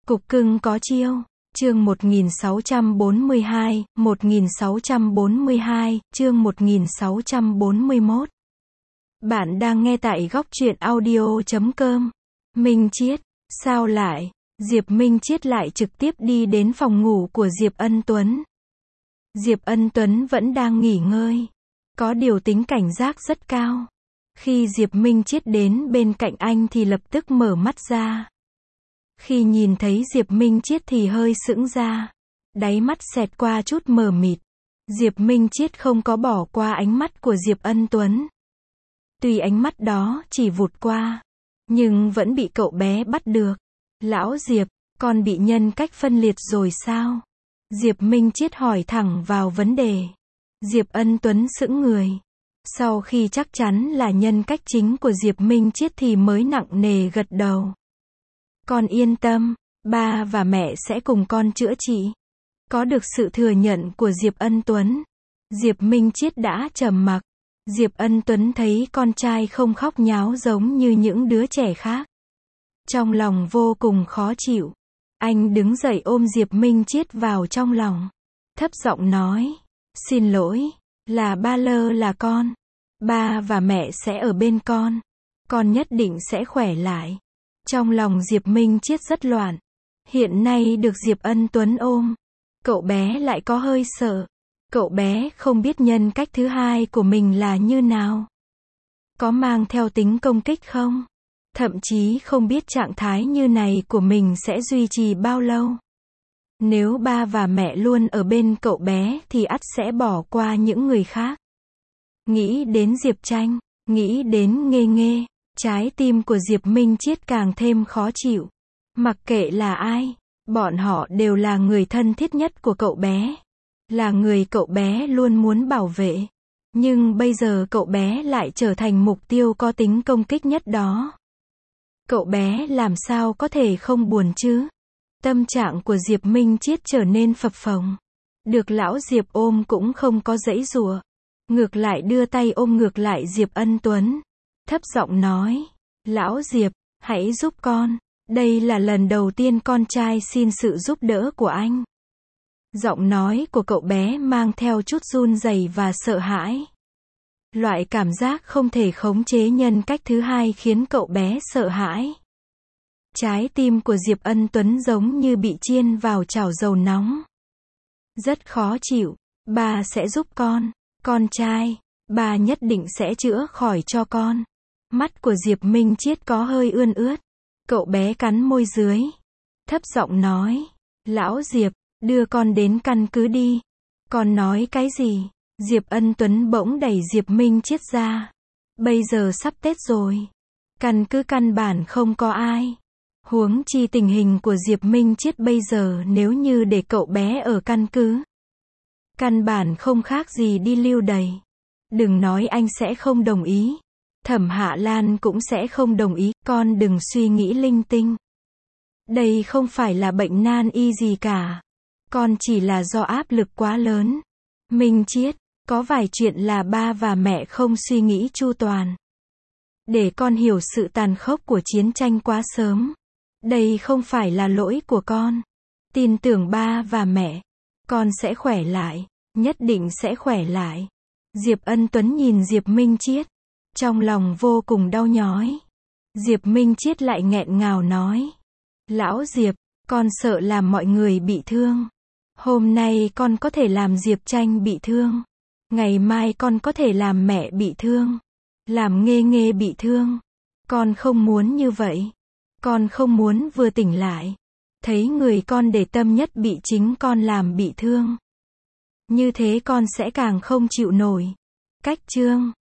Cục cưng có chiêu. Chương 1642, 1642, chương 1641. Bạn đang nghe tại góc truyện audio.com. Minh Chiết, sao lại? Diệp Minh Chiết lại trực tiếp đi đến phòng ngủ của Diệp Ân Tuấn. Diệp Ân Tuấn vẫn đang nghỉ ngơi. Có điều tính cảnh giác rất cao. Khi Diệp Minh Chiết đến bên cạnh anh thì lập tức mở mắt ra. Khi nhìn thấy Diệp Minh Chiết thì hơi sững ra. Đáy mắt xẹt qua chút mờ mịt. Diệp Minh Chiết không có bỏ qua ánh mắt của Diệp Ân Tuấn. Tuy ánh mắt đó chỉ vụt qua, nhưng vẫn bị cậu bé bắt được. Lão Diệp, con bị nhân cách phân liệt rồi sao? Diệp Minh Chiết hỏi thẳng vào vấn đề. Diệp Ân Tuấn sững người. Sau khi chắc chắn là nhân cách chính của Diệp Minh Chiết thì mới nặng nề gật đầu. Con yên tâm, ba và mẹ sẽ cùng con chữa trị. Có được sự thừa nhận của Diệp Ân Tuấn, Diệp Minh Chiết đã trầm mặc. Diệp Ân Tuấn thấy con trai không khóc nháo giống như những đứa trẻ khác. Trong lòng vô cùng khó chịu. Anh đứng dậy ôm Diệp Minh Chiết vào trong lòng. Thấp giọng nói, xin lỗi, là ba lơ là con. Ba và mẹ sẽ ở bên con nhất định sẽ khỏe lại. Trong lòng Diệp Minh Chiết rất loạn. Hiện nay được Diệp Ân Tuấn ôm, cậu bé lại có hơi sợ. Cậu bé không biết nhân cách thứ hai của mình là như nào. Có mang theo tính công kích không? Thậm chí không biết trạng thái như này của mình sẽ duy trì bao lâu. Nếu ba và mẹ luôn ở bên cậu bé thì ắt sẽ bỏ qua những người khác. Nghĩ đến Diệp Tranh, nghĩ đến Nghê Nghê, trái tim của Diệp Minh Chiết càng thêm khó chịu. Mặc kệ là ai, bọn họ đều là người thân thiết nhất của cậu bé. Là người cậu bé luôn muốn bảo vệ. Nhưng bây giờ cậu bé lại trở thành mục tiêu có tính công kích nhất đó. Cậu bé làm sao có thể không buồn chứ? Tâm trạng của Diệp Minh Chiết trở nên phập phồng. Được lão Diệp ôm cũng không có giãy giụa. Ngược lại đưa tay ôm ngược lại Diệp Ân Tuấn. Thấp giọng nói, lão Diệp, hãy giúp con. Đây là lần đầu tiên con trai xin sự giúp đỡ của anh. Giọng nói của cậu bé mang theo chút run rẩy và sợ hãi. Loại cảm giác không thể khống chế nhân cách thứ hai khiến cậu bé sợ hãi. Trái tim của Diệp Ân Tuấn giống như bị chiên vào chảo dầu nóng. Rất khó chịu, bà sẽ giúp con trai, bà nhất định sẽ chữa khỏi cho con. Mắt của Diệp Minh Chiết có hơi ươn ướt. Cậu bé cắn môi dưới. Thấp giọng nói, lão Diệp, đưa con đến căn cứ đi. Con nói cái gì? Diệp Ân Tuấn bỗng đẩy Diệp Minh Chiết ra. Bây giờ sắp Tết rồi. Căn cứ căn bản không có ai. Huống chi tình hình của Diệp Minh Chiết bây giờ nếu như để cậu bé ở căn cứ. Căn bản không khác gì đi lưu đày. Đừng nói anh sẽ không đồng ý. Thẩm Hạ Lan cũng sẽ không đồng ý. Con đừng suy nghĩ linh tinh. Đây không phải là bệnh nan y gì cả. Con chỉ là do áp lực quá lớn. Minh Chiết, có vài chuyện là ba và mẹ không suy nghĩ chu toàn. Để con hiểu sự tàn khốc của chiến tranh quá sớm. Đây không phải là lỗi của con. Tin tưởng ba và mẹ. Con sẽ khỏe lại. Nhất định sẽ khỏe lại. Diệp Ân Tuấn nhìn Diệp Minh Chiết. Trong lòng vô cùng đau nhói. Diệp Minh Chiết lại nghẹn ngào nói. Lão Diệp, con sợ làm mọi người bị thương. Hôm nay con có thể làm Diệp Tranh bị thương. Ngày mai con có thể làm mẹ bị thương. Làm Nghê Nghê bị thương. Con không muốn như vậy. Con không muốn vừa tỉnh lại. Thấy người con để tâm nhất bị chính con làm bị thương. Như thế con sẽ càng không chịu nổi. Cách chương